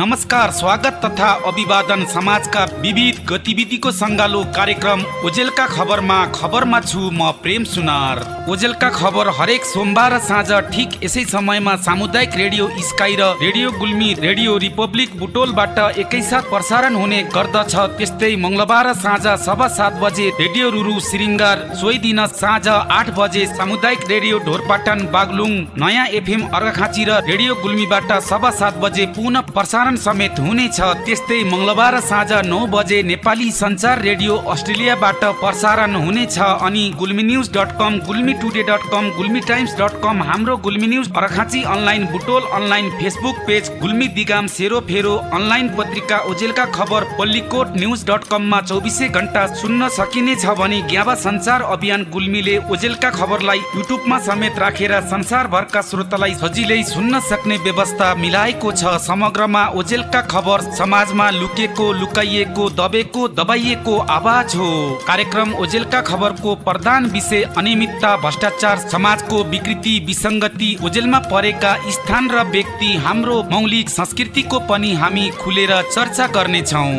नमस्कार, स्वागत तथा अभिवादन। समाजका विविध गतिविधिको सङ्गालो कार्यक्रम ओजेलका खबरमा छु म प्रेम सुनार। ओजेलका खबर हरेक सोमबार साँझ ठिक यसै समयमा सामुदायिक रेडियो स्काई र रेडियो गुल्मी, रेडियो रिपब्लिक बुटोलबाट एकैसाथ प्रसारण हुने गर्दछ। त्यस्तै मङ्गलबार साँझ 7:15 बजे रेडियो रुरु श्रृङ्गार, सोही दिन साँझ 8 बजे सामुदायिक रेडियो ढोरपाटन बागलुङ, नयाँ एफएम अर्घाखाँची र रेडियो गुल्मीबाट 7:15 बजे पुनः प्रसारण समेत हुनेछ। त्यस्तै मङ्गलबार साँझ 9 बजे नेपाली सञ्चार रेडियो अस्ट्रेलियाबाट प्रसारण हुनेछ। अनि gulminews.com, gulmitoday.com, gulmitimes.com, हाम्रो Gulmi news Arghakhanchi online, Butol online, Facebook page Gulmi Digam Serophero, online पत्रिका ओजेलका खबर पल्लीकोट न्युज.com मा 24 घण्टा सुन्न सकिनेछ भने ग्याबा सञ्चार अभियान गुल्मीले ओजेलका खबरलाई युट्युबमा समेत राखेर संसारभरका श्रोतालाई सजिलै सुन्न सक्ने व्यवस्था मिलाएको छ। समग्रमा ओजेलका खबर समाजमा लुकेको, लुकाइएको, दबेको, दबाइएको आवाज हो। कार्यक्रम ओजेलका खबरको प्रधान विषय अनियमितता, भ्रष्टाचार, समाजको विकृति, विसङ्गति, ओजेलमा परेका स्थान र व्यक्ति, हाम्रो मौलिक संस्कृतिको पनि हामी खुलेर चर्चा गर्नेछौँ।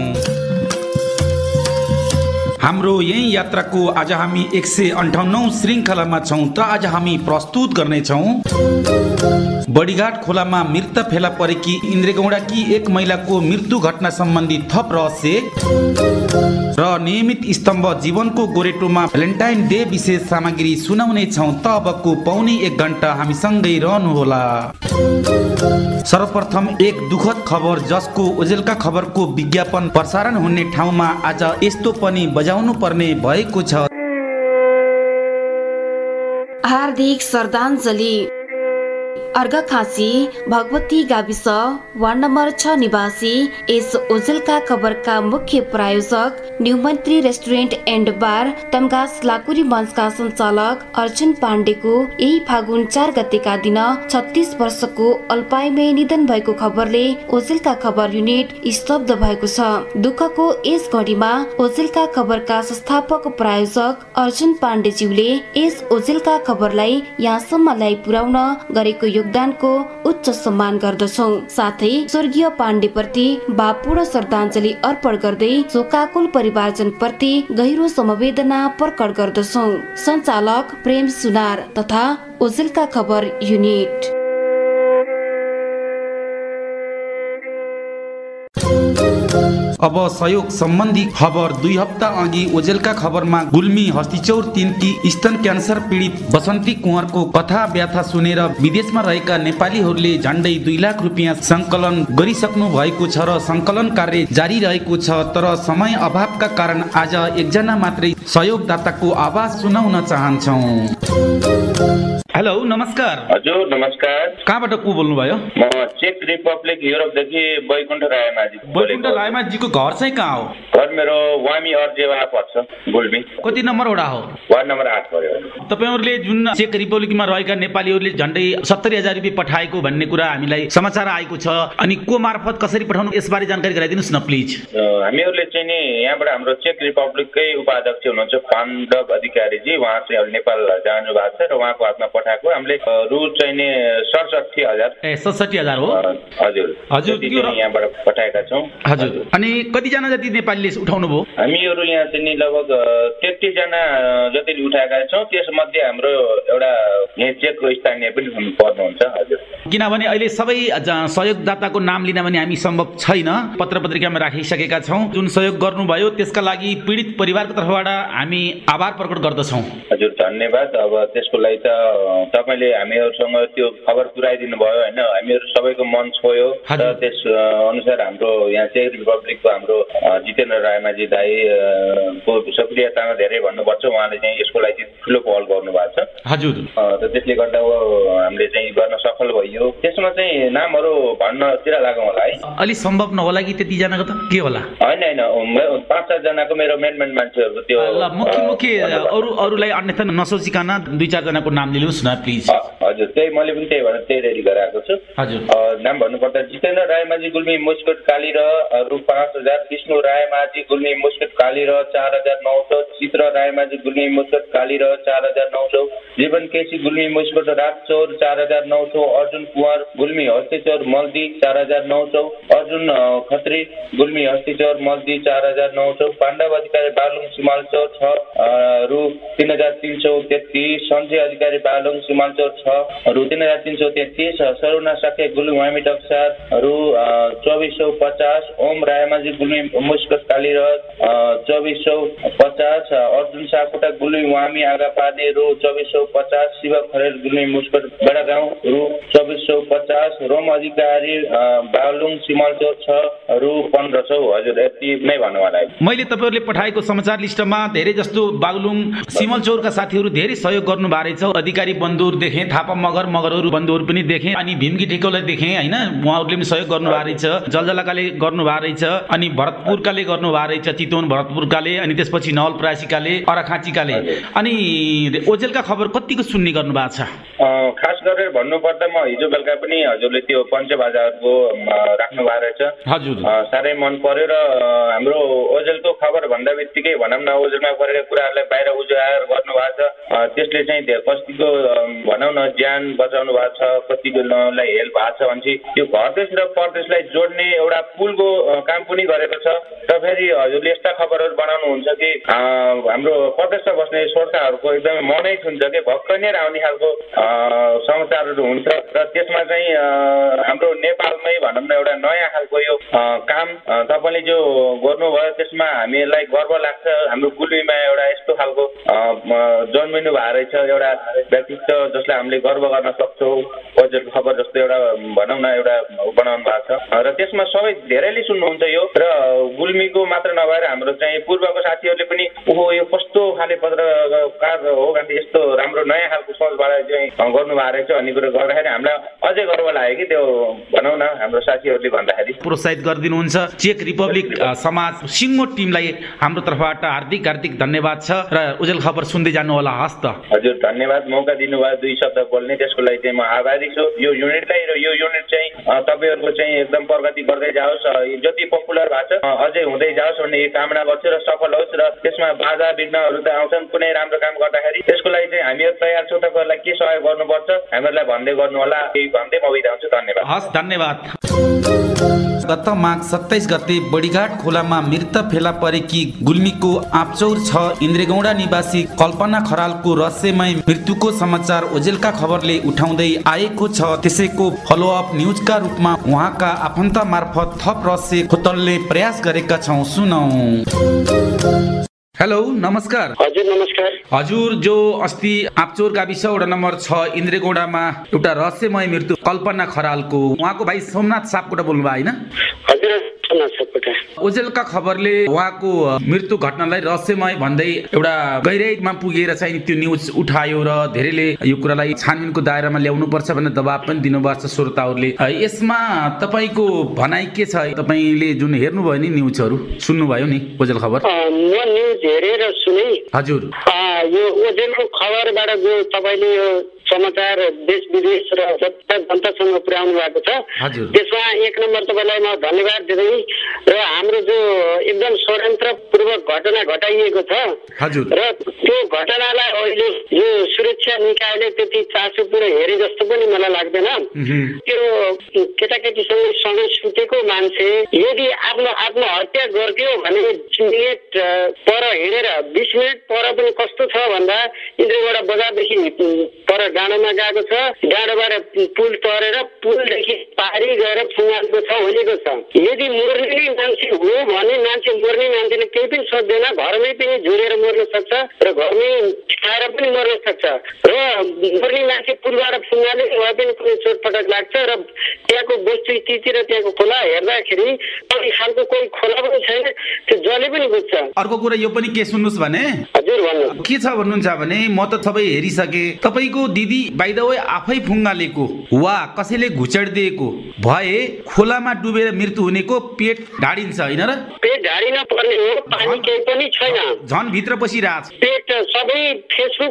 हाम्रो यही यात्राको आज हामी 158औं श्रृङ्खलामा छौँ। त आज हामी प्रस्तुत गर्नेछौँ बडीघाट खोलामा मृत फेला परेकी इन्द्रेगौडाकी एक महिलाको मृत्यु घटना सम्बन्धी थप रहस्य र नियमित स्तम्भ जीवनको गोरेटोमा भ्यालेन्टाइन डे विशेष सामग्री सुनाउने छौँ। त अबको पौने 1 घण्टा हामीसँगै रहनुहोला। सर्वप्रथम एक दुखद खबर, जसको ओजेलका खबरको विज्ञापन प्रसारण हुने ठाउँमा आज यस्तो पनि बजाउनु पर्ने भएको छ। हार्दिक श्रद्धाञ्जली। अर्घाखाँची भगवती गाविस वार्ड नम्बर 6 निवासी यस ओजेलका खबरका मुख्य प्रायोजक न्युमन्त्री restaurant and bar Tamghas Lakuri मञ्चका सञ्चालक अर्जुन पाण्डेको यही फागुन 4 गतेका दिन 36 वर्षको अल्पायुमै निधन भएको खबरले ओजेलका खबर युनिट स्तब्ध भएको छ। दुःखको यस घडीमा ओजेलका खबरका संस्थापक प्रायोजक अर्जुन पाण्डेज्यूले यस ओजेलका खबरलाई यहाँसम्म ल्याइ पुर्याउन गरेको योगदानको उच्च सम्मान गर्दछौँ। साथै स्वर्गीय पाण्डे प्रति भावपूर्ण श्रद्धाञ्जली अर्पण गर्दै शोकाकुल परिवारजन प्रति गहिरो समवेदना प्रकट गर्दछौँ। सञ्चालक प्रेम सुनार तथा ओजेलका खबर युनिट। अब सहयोग सम्बन्धी खबर। 2 हप्ता अघि ओजेलका खबरमा गुल्मी हस्तिचौर 3 की स्तन क्यान्सर पीडित बसन्ती कुँवरको कथा व्याथा सुनेर विदेशमा रहेका नेपालीहरूले झण्डै 2 लाख रुपियाँ सङ्कलन गरिसक्नु भएको छ र सङ्कलन कार्य जारी रहेको छ। तर समय अभावका कारण आज एकजना मात्रै सहयोगदाताको आवाज सुनाउन चाहन्छौँ। हेलो, नमस्कार। हजुर नमस्कार। कहाँबाट को बोल्नु भयो? म चेक रिपब्लिक युरोपदेखि बैकुण्ठ रायमाझी। बैकुण्ठ रायमाझीको घर चाहिँ कहाँ हो? घर मेरो वामी अर्जेवा पर्छ, गुल्मी। कति नम्बर वडा हो? वार्ड नम्बर 8 पर्यो। तपाईहरुले जुन चेक रिपब्लिकमा रहेका नेपालीहरूले झण्डै 70,000 रुपियाँ पठाएको भन्ने कुरा हामीलाई समाचार आएको छ। अनि को मार्फत कसरी पठाउनु, यसबारे जानकारी गराइदिनुस् न प्लिज। हामीहरूले चाहिँ नि यहाँबाट हाम्रो चेक रिपब्लिककै उपाध्यक्ष हुनुहुन्छ पाण्डव अधिकारीजी, उहाँ चाहिँ अहिले नेपाल जानु भएको छ र उहाँको हातमा पठाएको हामीले रु चाहिँ नि 67,000। 67,000 हो? हजुर हजुर, यहाँबाट पठाएका छौँ। हजुर। अनि कतिजना जति नेपालीले उठाउनु भयो? हामीहरू यहाँ चाहिँ नि लगभग 33 जना जतिले उठाएका छौँ। त्यसमध्ये हाम्रो एउटा यहाँ चेकको स्थानीय पनि पर्नुहुन्छ। हजुर, किनभने अहिले सबै सहयोगदाताको नाम लिन भने हामी सम्भव छैन, पत्र पत्रिकामा राखिसकेका छौँ। जुन सहयोग गर्नुभयो त्यसका लागि पीडित परिवारको तर्फबाट हामी आभार प्रकट गर्दछौँ। हजुर धन्यवाद। अब त्यसको लागि त तपाईँले हामीहरूसँग त्यो खबर पुर्याइदिनु भयो होइन, हामीहरू सबैको मन छोयो र त्यस अनुसार हाम्रो यहाँ चेक रिपब्लिकको हाम्रो जितेन्द्र रायमाझी दाई को सक्रियतामा धेरै भन्नुपर्छ। उहाँले चाहिँ यसको लागि ठुलो पहल गर्नु भएको छ। हजुर, त्यसले गर्दा हामीले चाहिँ गर्न सफल भइयो। त्यसमा चाहिँ नामहरू भन्नतिर लागौँ होला है। अलि सम्भव नहोला कि त्यतिजनाको त के होला? होइन 5-7 जनाको मेरो मेन मान्छेहरूको त्यो मुख्य अरूलाई अन्यथा नसोचिकन 2-4 जनाको नाम लिनुहोस् न प्लिज। हजुर हजुर त्यही मैले पनि त्यही भनेर त्यही रेडी गराएको छु। नाम भन्नुपर्दा जितेन्द्र रायमाझी गुल्मी मुस्कुट काली र रु 5000, विष्णु रायमाझी गुल्मी मुस्कुट काली र 4900, चित्र रायमाझी गुल्मी मुस्कुट काली र 4900, जीवन केसी गुल्मी मुस्कुट राजचौर 4900, अर्जुन कुमार गुल्मी हस्तीचौर मल्दी 4900, अर्जुन खत्री गुल्मी हस्तीचौर मल्दी 4900, पाण्डव अधिकारी बालुङ सिमालचौर 6 रु 3333, सञ्जय अधिकारी बालुङ सिमालचौर 6 रु 3333, सरुना साके गुल्मी वामी टक्सार रु 2450, ओम रायमाझी गुल्मी मुस्कुट काली र 2450, अर्जुन सापकोटा गुल्मी वामी आगापानी रु 2450, शिव खरेल गुल्मी मुस्कुट बडागाउँ रु 2450, रोम अधिकारी बालुङ सिमलचौर 6 रु 1500। हजुर यति नै भन्नु होला। मैले तपाईहरुले पठाएको समाचार लिस्टमा धेरै जस्तो बागलुङ सिमलचौरका साथीहरु धेरै सहयोग गर्नु भएको छ। अधिकारी बन्धुहरु देखे, थापा मगरहरु बन्धुहरु पनि देखे, अनि भीमकी ठेकौलाई देखे हैन, उहाँहरुले पनि सहयोग गर्नु भएको रहेछ, जलजलाकाले गर्नु भएको रहेछ, अनि भरतपुरकाले गर्नु भएको रहेछ, चितवन भरतपुरकाले, अनि त्यसपछि नवलपरासीकाले, अराखाँचीकाले, अनि ओजेलका खबर कतिको सुन्ने गर्नु भएको छ? खास गरेर भन्नुपर्दा म हिजो बेलुका पनि हजुरले त्यो पञ्चबाजारको राख्नु भएको रहेछ। हजुर साह्रै मन पर्यो र हाम्रो ओजेलको खबर भन्दा बित्तिकै भनौँ न ओजेलमा परेका कुराहरूलाई बाहिर उजागर गर्नु भएको छ। त्यसले चाहिँ कतिको भनौँ न ज्यान बचाउनु भएको छ, कतिकोलाई हेल्प भएको छ भनेपछि यो घरदेश र परदेशलाई जोड्ने एउटा पुलको काम पनि गरेको छ। र फेरि हजुरले यस्ता खबरहरू बनाउनुहुन्छ कि हाम्रो परदेशमा बस्ने श्रोताहरूको एकदमै मनै छुन्छ कि भक्कै नै आउने खालको समाचारहरू हुन्छ र त्यसमा चाहिँ हाम्रो नेपालमै भनौँ न एउटा नयाँ खालको यो काम तपाईँले जो गर्नुभयो त्यसमा हामीलाई गर्व लाग्छ। हाम्रो गुल्मीमा एउटा यस्तो खालको जन्मिनु भएको रहेछ एउटा व्यक्तित्व जसलाई हामीले गर्व गर्न सक्छौँ। ओजेलको खबर जस्तो एउटा भनौँ न एउटा बनाउनु भएको छ र त्यसमा सबै धेरैले सुन्नुहुन्छ यो, र गुल्मीको मात्र नभएर हाम्रो चाहिँ पूर्वको साथीहरूले पनि ओहो यो कस्तो खाले पत्रकार हो भने यस्तो राम्रो नयाँ खालको सोचबाट चाहिँ गर्नु भएको रहेछ भन्ने कुरो गर्दाखेरि हामीलाई अझै गर्व लाग्यो कि त्यो भनौँ न हाम्रो साथीहरूले भन्दाखेरि प्रोत्साहित गरिदिनुहुन्छ। चेक रिपब्लिक समाज सिङ्गो टिमलाई हाम्रो तर्फबाट हार्दिक हार्दिक धन्यवाद छ र ओजेल खबर सुन्दै जानु होला। हस् त हजुर धन्यवाद, मौका दिनुभयो दुई शब्द बोल्ने, त्यसको लागि चाहिँ म आभारी छु। यो युनिटलाई र यो युनिट चाहिँ तपाईँहरूको चाहिँ एकदम प्रगति गर्दै जाओस्, जति पपुलर भएको छ अझै हुँदै जाओस् भन्ने कामना गर्छु र सफल होस्। र त्यसमा बाधा विघ्नहरू त आउँछन् कुनै राम्रो काम गर्दाखेरि, त्यसको लागि चाहिँ हामीहरू तयार छौँ। तपाईँहरूलाई के सहयोग गर्नुपर्छ हामीहरूलाई भन्दै गर्नु होला, केही भन्दै म बिदा हुन्छु। धन्यवाद। हस् धन्यवाद। गत माघ 27 गते बडीघाट खोलामा मृत फेला परेकी गुल्मीको आँपचौर 6 इन्द्रेगौडा निवासी कल्पना खरालको रहस्यमय मृत्युको समाचार ओजेलका खबरले उठाउँदै आएको छ। त्यसैको फलोअप न्युजका रूपमा उहाँका आफन्त मार्फत थप रहस्य खोतल्ने प्रयास गरेका छौं। सुनौ। हेलो नमस्कार। हजुर नमस्कार। हजुर जो अस्ति आँपचौर गाविस वडा नम्बर 6 इन्द्रेगौडामा एउटा रहस्यमय मृत्यु कल्पना खरालको, उहाँको भाइ सोमनाथ सापकोटा बोल्नु भयो होइन? हजुर सोमनाथ सापकोटा। ओजेलका खबरले उहाँको मृत्यु घटनालाई रहस्यमय भन्दै एउटा गहिराईमा पुगेर चाहिँ त्यो न्युज उठायो र धेरैले यो कुरालाई छानबिनको दायरामा ल्याउनु पर्छ भन्ने दबाब पनि दिनुभएको छ श्रोताहरूले। यसमा तपाईको भनाइ के छ? तपाईले जुन हेर्नुभयो नि न्युजहरू, सुन्नुभयो नि ओजेल खबर? म न्युज हेरेर सुने। हजुर यो ओजेलको खबरबाट जो तपाईले यो समाचार देश विदेश र जनतासँग पुर्याउनु भएको छ त्यसमा एक नम्बर तपाईलाई म धन्यवाद दिँदै, र हाम्रो जो एकदम षड्यन्त्रपूर्वक घटना घटाइएको छ र त्यो घटनालाई अहिले यो सुरक्षा निकायले त्यति चासो पुरा हेरे जस्तो पनि मलाई लाग्दैन। त्यो केटाकेटीसँग सँगै सुतेको मान्छे यदि आफ्नो आत्महत्या गर्थ्यो भने 20 मिनेट पर हिँडेर 20 मिनेट पर पनि कस्तो छ भन्दा इन्द्रेगौडा बजारदेखि पर डाँडोमा गएको छ, डाँडोबाट पुल तरेर पुलदेखि पारी गएर फुङ्गालको छ होलीको छ। यदि मर्ने मान्छे हो भने मान्छे मर्ने मान्छेले केही पनि सोध्दैन, घरमै पनि झुरेर मर्न सक्छ र घरमै खाएर पनि मर्न सक्छ। र मर्ने मान्छे पुलबाट फुङ्गाले उहाँ पनि कुनै चोटपटक लाग्छ र त्यहाँको वस्तु स्थिति र त्यहाँको खोला हेर्दाखेरि कोही खालको कोही खोला पनि छैन, त्यो जले पनि बुझ्छ। अर्को कुरा यो पनि के सुन्नुस् भने, हजुर भन्नु के छ भन्नुहुन्छ भने म त सबै हेरिसके, तपाईको दिदी बाइ द वे आफै फुङ्गालेको वा कसैले घुचडिदिएको भए खोलामा डुबेर मृत्यु हुनेको पेट ढाडिन्छ होइन र? पेट ढाडिन पर्ने हो, पानी केही पनि छैन, झन भित्र पसिरहेछ। पेट सबै फेसबुक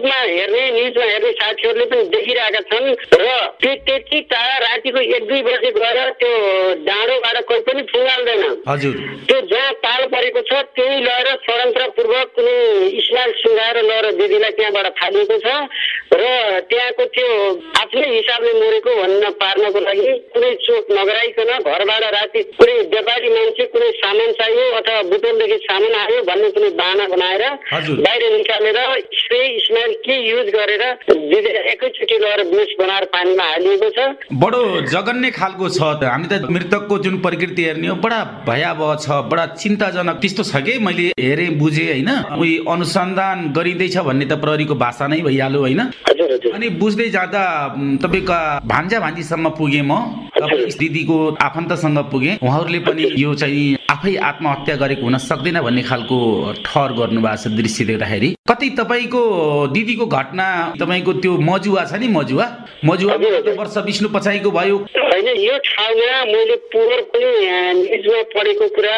फेसबुकमा हेर्ने न्युजमा हेर्ने साथीहरूले पनि देखिरहेका छन् र त्यो त्यति टाढा रातिको 1-2 बजे गएर त्यो डाँडोबाट कोही पनि फुगाल्दैन। हजुर त्यो जहाँ ताल परेको छ त्यही लगेर षड्यन्त्रपूर्वक कुनै स्माइल सुँगाएर लगेर दिदीलाई त्यहाँबाट फालिएको छ र त्यहाँको त्यो आफ्नै हिसाबले मरेको भन्न पार्नको लागि कुनै चोट नगराइकन घरबाट राति कुनै व्यापारी मान्छे कुनै सामान चाहियो अथवा बुटोलदेखि सामान आयो भन्ने कुनै बाहना बनाएर बाहिर निकालेर स्प्रे स्मेल के युज गरेर एकैचोटि लगेर बेस बनाएर पानीमा हालिएको छ। बडो जगन्य खालको छ। हामी त मृतकको जुन प्रकृति हेर्ने हो बडा भयावह छ, बडा चिन्ताजनक त्यस्तो छ कि मैले हेरेँ बुझेँ होइन। उही अनुसन्धान गरिँदैछ भन्ने त प्रहरीको भाषा नै भइहाल्यो होइन। अनि बुझ्दै जाँदा तपाईँका भान्जा भान्जीसम्म पुगेँ म, दिदीको आफन्तसँग पुगेँ। उहाँहरूले पनि यो चाहिँ आफै आत्महत्या गरेको हुन सक्दैन भन्ने खालको ठहर गर्नुभएको छ दृश्य देख्दाखेरि। कतै तपाईँको दिदीको घटना तपाईँको त्यो मजुवा छ नि, मजुवा वर्ष विष्णु पछाइको भयो होइन। यो ठाउँमा मैले पोहोर पनि न्युजमा पढेको कुरा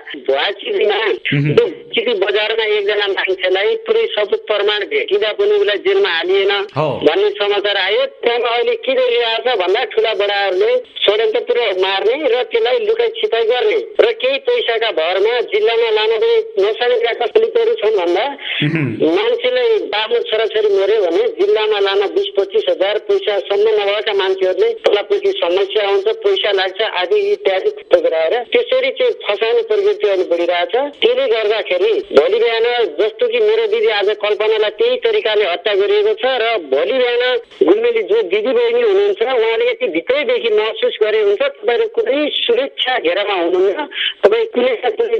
चिकी बजारमा एकजना मान्छेलाई पुरै सबुत प्रमाण भेटिँदा पनि उसलाई जेलमा हालिएन भन्ने समाचार आयो। त्यहाँ अहिले के गरिरहेको छ भन्दा ठुला बडाहरूले षड्यन्त्रपूर्वक मार्ने र त्यसलाई लुकाइ छिपाइ गर्ने र केही पैसाका भरमा जिल्लामा लान पनि नसानेका कसैहरू छन् भन्दा मान्छेलाई बाबु छोराछोरी मर्यो भने जिल्लामा लान 20-25 हजार पैसासम्म नभएका मान्छेहरूले तलपछि समस्या आउँछ, पैसा लाग्छ आदि इत्यादि गराएर त्यसरी चाहिँ फसाउने प्रवृत्ति अहिले बढिरहेछ। त्यसले गर्दाखेरि भोलि बिहान जस्तो कि मेरो दिदी आज कल्पनालाई त्यही तरिकाले हत्या गरिएको छ र भोलि बिहान गुल्मेली जो दिदी बहिनी हुनुहुन्छ उहाँले यति भित्रैदेखि महसुस गरे हुन्छ तपाईँहरू कुनै सुरक्षा घेरामा हुनुहुन्न, तपाईँ कुनै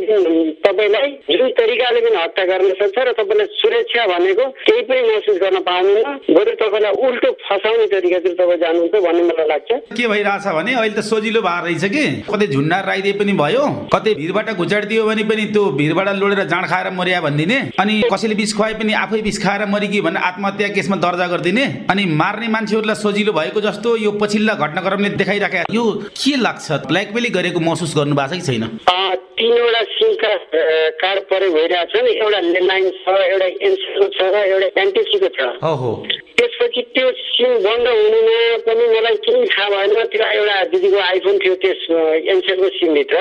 तपाईँलाई जुन तरिकाले पनि हत्या गर्न सक्छ र तपाईँलाई सुरक्षा भनेको केही पनि महसुस गर्न पाउनुहुन्न, बरु तपाईँलाई उल्टो फसाउने तरिकातिर तपाईँ जानुहुन्छ भन्ने मलाई लाग्छ। के भइरहेछ भने अहिले त सजिलो भएर रहेछ कि कतै झुन्डार राइदिए पनि भयो, कतै भिरबाट घुचाडिदियो भने पनि त्यो भिरबाट लोडेर जाँड खाएर मर्या भनिदिने, अनि कसैले विष खुवाए पनि आफै विष खाएर मरिकी भनेर आत्महत्या केसमा दर्जा गरिदिने, अनि मार्ने मान्छेहरूलाई सजिलो भएको जस्तो यो पछिल्ला घटनाक्रमले देखाइराखे। यो के लाग्छ, ब्ल्याकमेलिङ गरेको महसुस गर्नु भएको छ कि छैन? 3वटा सिम कार्ड प्रयोग भइरहेछन्, एउटा ल्यान्डलाइन छ, एउटा एनसीको छ र एउटा एनटिसीको छ। त्यसपछि त्यो सिम बन्द हुनुमा पनि मलाई केही थाहा भएन। त्यो एउटा दिदीको आइफोन थियो त्यस एनसेलको सिमभित्र,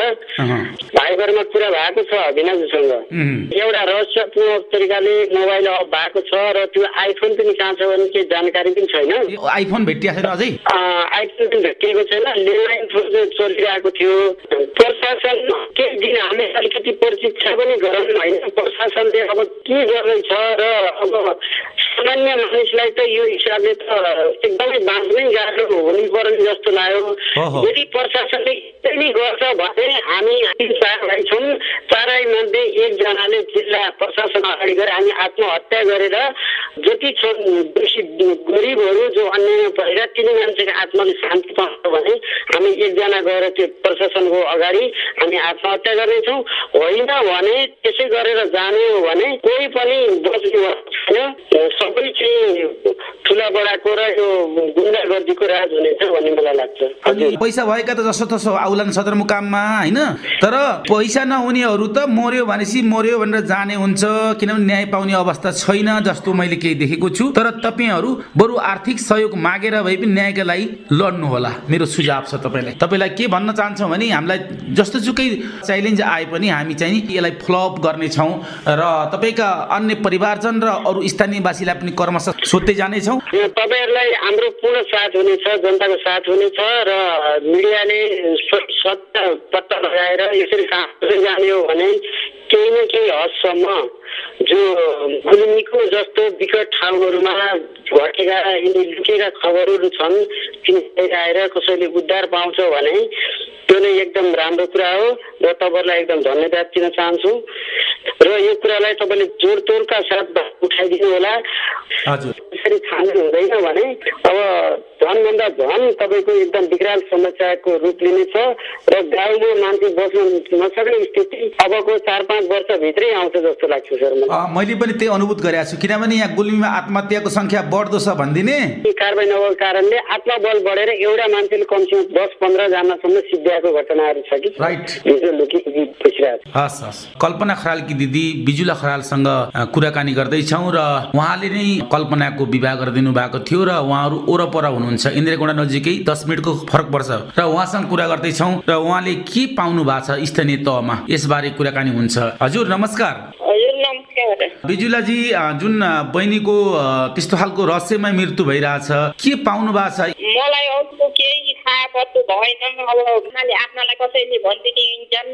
भाइबरमा कुरा भएको छ अभिनाशसँग। एउटा रहस्यपूर्ण तरिकाले मोबाइल अफ भएको छ र त्यो आइफोन पनि कहाँ छ भने केही जानकारी पनि छैन। आइफोन भेटिएको छैन अझै? आइफोन पनि भेटिएको छैन। ल्यान्डलाइन चलिरहेको थियो। प्रशासन केही दिन हामी अलिकति प्रशिक्षण पनि गराउनु होइन। प्रशासनले अब के गर्दैछ र अब सामान्य मानिसलाई त यो हिसाबले त एकदमै बाँच्नै गाह्रो हुनु पर्ने जस्तो लाग्यो। यदि प्रशासनले यति गर्छ भने हामी 4 भाइ छौँ, 4 मध्ये एकजनाले जिल्ला प्रशासन अगाडि गएर हामी आत्महत्या गरेर जति छन् दोषी गरिबहरू जो अन्याय परेर तिनी मान्छेको आत्माले शान्ति पाउँछ भने हामी एकजना गएर त्यो प्रशासनको अगाडि हामी आत्महत्या गर्नेछौँ। होइन भने त्यसै गरेर जाने हो भने कोही पनि बच्ने छैन, सबै चाहिँ ठुला बडाको र यो गुन्डागर्दीको राज हुनेछ भन्ने मलाई लाग्छ। अनि पैसा भएका त जसो तसो आउलान् सदरमुकाममा होइन, तर पैसा नहुनेहरू त मर्यो भनेपछि मर्यो भनेर जाने हुन्छ, किनभने न्याय पाउने अवस्था छैन जस्तो मैले केही देखेको छु। तर तपाईँहरू बरु आर्थिक सहयोग मागेर भए पनि न्यायका लागि लड्नु होला, मेरो सुझाव छ तपाईँलाई। तपाईँलाई के भन्न चाहन्छौँ भने हामीलाई जस्तोसुकै च्यालेन्ज आए पनि हामी चाहिँ यसलाई फ्लप गर्नेछौँ र तपाईँका अन्य परिवारजन र अरू स्थानीयवासीलाई पनि क्रमशः सोध्दै जानेछौँ। तपाईँहरूलाई हाम्रो पूर्ण साथ हुनेछ, जनताको साथ हुनेछ र मिडियाले सत्य पत्ता लगाएर यसरी काम गर्दै जाने हो भने केही न केही हदसम्म जो गुल्मीको जस्तो विकट ठाउँहरूमा घटेका यिनी लुकेका खबरहरू छन् तिनीहरू आएर कसैले उद्धार पाउँछ भने त्यो नै एकदम राम्रो कुरा हो र तपाईँहरूलाई एकदम धन्यवाद दिन चाहन्छु र यो कुरालाई तपाईँले जोडतोडका साथ उठाइदिनु होला। गर्दाखेरि छानबिन हुँदैन भने अब झनभन्दा झन तपाईँको एकदम विकराल समस्याको रूप लिनेछ र गाउँमा मान्छे बस्न नसक्ने स्थिति अबको 4-5 वर्षभित्रै आउँछ जस्तो लाग्छ सर। मैले पनि त्यही अनुभूत गरेको छु, किनभने यहाँ गुल्मीमा आत्महत्याको संख्या बढ्दो छ भनिदिने कारबाही नभएको कारणले आत्मबल बढेर एउटा मान्छेले कमसेकम 10-15 जनासम्म सिद्ध्याएको घटनाहरू छ कि राइट। हस् कल्पना खरालकी दिदी बिजुला खरालसँग कुराकानी गर्दैछौँ र उहाँले नै कल्पनाको विवाह गरिदिनु भएको थियो र उहाँहरू ओरपर हुनुहुन्छ, इन्द्रेगोडा नजिकै 10 मिनटको फरक पर्छ र उहाँसँग कुरा गर्दैछौँ र उहाँले के पाउनु भएको छ स्थानीय तहमा यसबारे कुराकानी हुन्छ। हजुर नमस्कार। बिजुलाजी, जुन बहिनीको त्यस्तो खालको रहस्यमय मृत्यु भइरहेछ, के पाउनु भएको छ? मलाई अरू केही थाहा पत्तो भएन। अब आफ्नालाई कसैले भनिदिने हिँड्छन्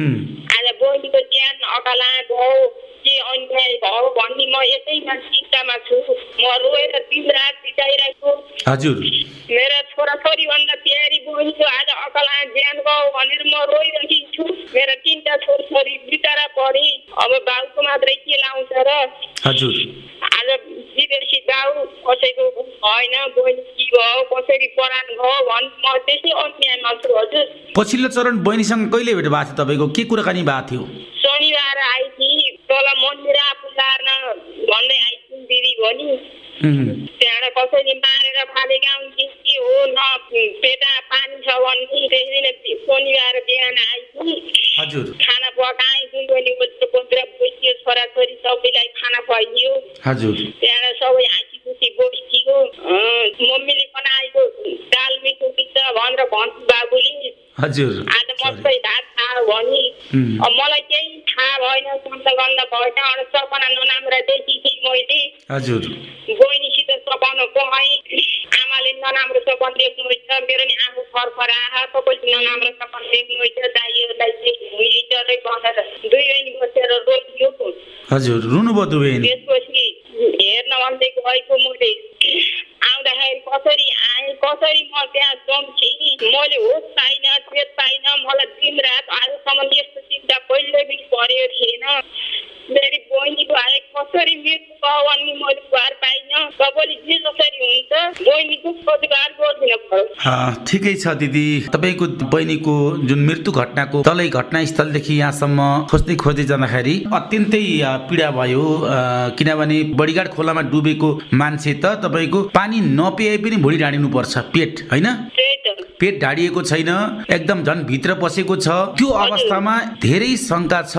आज बहिनीको ज्यान अकाला भयो के अन्याय भयो भन्ने म यसैमा चिन्तामा छु। म रोएर दिनरात बिताइरहेको। हजुर मेरा छोराछोरी भन्दा प्यारी बहिनीको आज अकाला ज्यान भयो भनेर म रोइरहेको छु। मेरा 3टा छोराछोरी बितारा परे, अब बाउको मात्रै के लाउँछ र? हजुर आज विदेशी बाउ कसैको होइन, बहिनी के भयो कसरी परान भयो भन् म त्यसै अन्यायमा छु। हजुर पछिल्लो चरण बहिनीसँग कहिले भेट भएको थियो तपाईँको? के कुराकानी भएको थियो? शनिबार आइथी, तल मन्दिरा पुजार्न भन्दै आइथी दिदी भनी। त्यहाँबाट कसैले मारेर फालेका हुन्थे के हो न पेटा पानी छ भन्ने। त्यसै दिन शनिबार बिहान आइथी। हजुर खाना पकाएँ, दुई बहिनी बस्यो, छोराछोरी सबैलाई खाना खुवाइयो। हजुर त्यहाँबाट सबै हाँसी खुसी बस्यो। मम्मीले बनाएको दाल मिठो पिच्छ भनेर भन्छु बाबुले। हजुर आज मकै भात खायो भने अब मलाई केही थाहा भएन, सन्त गन्ध भएन। सपना नराम्रा देखेँ मैले। हजुर बहिनीसित सपाउन पाएँ। आमाले नराम्रो सपन देख्नुहुन्छ, मेरो नि आफू फरफराह सबैले नराम्रो सपन देख्नुहुन्छ। दाइहरूलाई चाहिँ भनेर दुई बहिनी बसेर रोइयो। हजुर रुनुभयो दुवै? त्यसपछि हेर्न भन्दै गएको मैले आउँदाखेरि कसरी आएँ, कसरी म त्यहाँ जम्छेँ, मैले होस पाइनँ, चेत पाइनँ। मलाई दिनरात आजसम्म यस्तो चिन्ता कहिले पनि परेको थिएन। मेरो बहिनीको आए कसरी मृत्यु भयो भन्ने मैले घर पाइनँ। सबैले जे जसरी हुन्छ बहिनीको प्रतिकार गरिदिनु पर्यो। ठिकै छ दिदी, तपाईँको बहिनीको जुन मृत्यु घटनाको तलै घटनास्थलदेखि यहाँसम्म खोज्दै जाँदाखेरि अत्यन्तै पीडा भयो, किनभने बडीघाट खोलामा डुबेको मान्छे त तपाईँको पानी नपिए पनि भुँडी ढाडिनु पर्छ, पेट होइन, पेट ढाडिएको छैन, एकदम झन् भित्र पसेको छ। त्यो अवस्थामा धेरै शङ्का छ।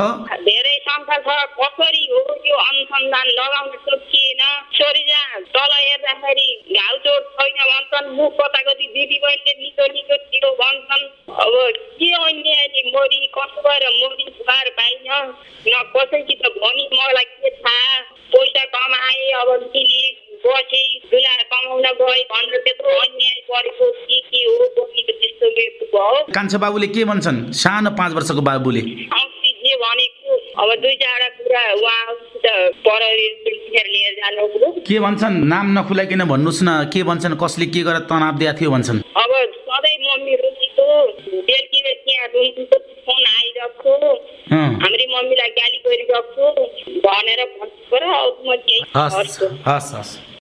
कसरी हो त्यो अनुसन्धान लगाउन सकिएन। छोरीजा तल हेर्दाखेरि घाउ चोट छैन भन्छन्, मुख कताकति दिदी बहिनीले निको थियो भन्छन्। अब के अन्यायले मरि कसो भएर मरि बार पाइन न कसैसित भनी मलाई के थाहा। पैसा कमाए अब मिली बसे दुला कमाउन गए भनेर त्यत्रो अन्याय गरेको के हो बहिनीको त्यस्तो मृत्यु भयो। कान्छा बाबुले के भन्छन्? सानो 5 वर्षको बाबुले जे भनेको अब 2-4 कुरा उहाँसित पर लिएर जानु। के भन्छन्? नाम नखुलाइकन भन्नुहोस् न, के भन्छन्? कसले के गरेर तनाव दिएको थियो भन्छन्? अब सधैँ मम्मी रुचीको बेलुकी त्यहाँ रुचीको फोन आइरहेको, हाम्रो मम्मीलाई गाली गरिरहेको भनेर भन्छु र म केही हस्